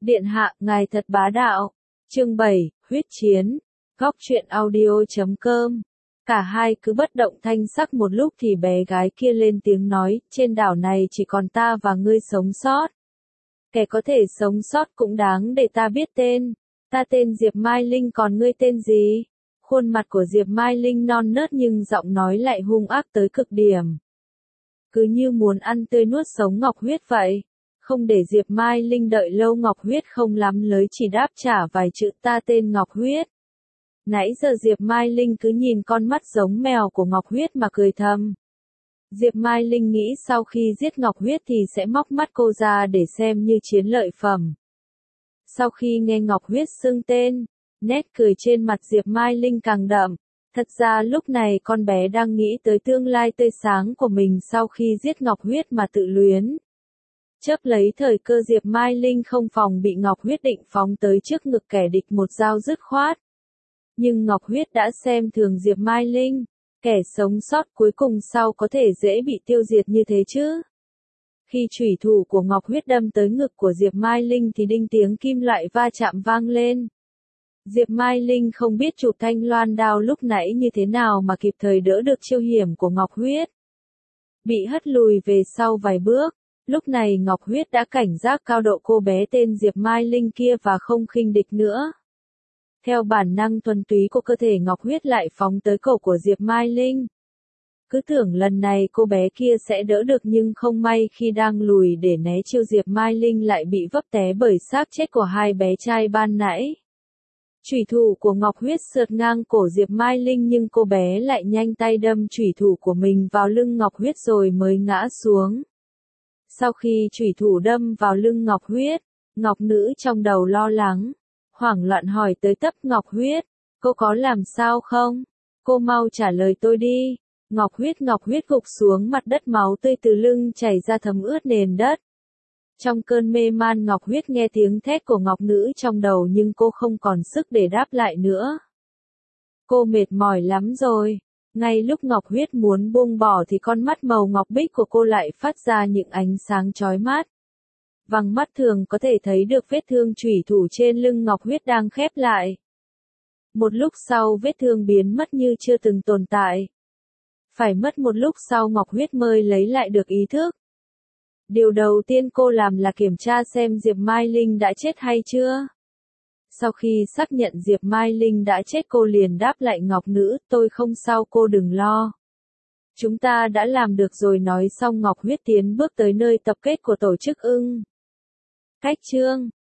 Điện hạ, ngài thật bá đạo. Chương 7, huyết chiến. Góc truyện audio.com. Cả hai cứ bất động thanh sắc một lúc thì bé gái kia lên tiếng nói, trên đảo này chỉ còn ta và ngươi sống sót. Kẻ có thể sống sót cũng đáng để ta biết tên. Ta tên Diệp Mai Linh, còn ngươi tên gì? Khuôn mặt của Diệp Mai Linh non nớt nhưng giọng nói lại hung ác tới cực điểm. Cứ như muốn ăn tươi nuốt sống Ngọc Huyết vậy. Không để Diệp Mai Linh đợi lâu, Ngọc Huyết không lắm lới chỉ đáp trả vài chữ, ta tên Ngọc Huyết. Nãy giờ Diệp Mai Linh cứ nhìn con mắt giống mèo của Ngọc Huyết mà cười thầm. Diệp Mai Linh nghĩ sau khi giết Ngọc Huyết thì sẽ móc mắt cô ra để xem như chiến lợi phẩm. Sau khi nghe Ngọc Huyết xưng tên, nét cười trên mặt Diệp Mai Linh càng đậm. Thật ra lúc này con bé đang nghĩ tới tương lai tươi sáng của mình sau khi giết Ngọc Huyết mà tự luyến. Chớp lấy thời cơ, Diệp Mai Linh không phòng bị Ngọc Huyết định phóng tới trước ngực kẻ địch một dao dứt khoát. Nhưng Ngọc Huyết đã xem thường Diệp Mai Linh, kẻ sống sót cuối cùng sao có thể dễ bị tiêu diệt như thế chứ? Khi chủy thủ của Ngọc Huyết đâm tới ngực của Diệp Mai Linh thì đinh tiếng kim loại va chạm vang lên. Diệp Mai Linh không biết chụp thanh loan đao lúc nãy như thế nào mà kịp thời đỡ được chiêu hiểm của Ngọc Huyết. Bị hất lùi về sau vài bước, lúc này Ngọc Huyết đã cảnh giác cao độ cô bé tên Diệp Mai Linh kia và không khinh địch nữa. Theo bản năng thuần túy của cơ thể, Ngọc Huyết lại phóng tới cổ của Diệp Mai Linh. Cứ tưởng lần này cô bé kia sẽ đỡ được nhưng không may khi đang lùi để né chiêu, Diệp Mai Linh lại bị vấp té bởi xác chết của hai bé trai ban nãy. Chủy thủ của Ngọc Huyết sượt ngang cổ Diệp Mai Linh nhưng cô bé lại nhanh tay đâm chủy thủ của mình vào lưng Ngọc Huyết rồi mới ngã xuống. Sau khi chủy thủ đâm vào lưng Ngọc Huyết, Ngọc Nữ trong đầu lo lắng, hoảng loạn hỏi tới tấp Ngọc Huyết, cô có làm sao không? Cô mau trả lời tôi đi. Ngọc Huyết gục xuống mặt đất, máu tươi từ lưng chảy ra thấm ướt nền đất. Trong cơn mê man, Ngọc Huyết nghe tiếng thét của Ngọc Nữ trong đầu nhưng cô không còn sức để đáp lại nữa. Cô mệt mỏi lắm rồi. Ngay lúc Ngọc Huyết muốn buông bỏ thì con mắt màu ngọc bích của cô lại phát ra những ánh sáng chói mắt. Bằng mắt thường có thể thấy được vết thương chủy thủ trên lưng Ngọc Huyết đang khép lại. Một lúc sau vết thương biến mất như chưa từng tồn tại. Phải mất một lúc sau Ngọc Huyết mới lấy lại được ý thức. Điều đầu tiên cô làm là kiểm tra xem Diệp Mai Linh đã chết hay chưa. Sau khi xác nhận Diệp Mai Linh đã chết, cô liền đáp lại Ngọc Nữ, tôi không sao, cô đừng lo. Chúng ta đã làm được rồi. Nói xong Ngọc Huyết tiến bước tới nơi tập kết của tổ chức ưng. Cách chương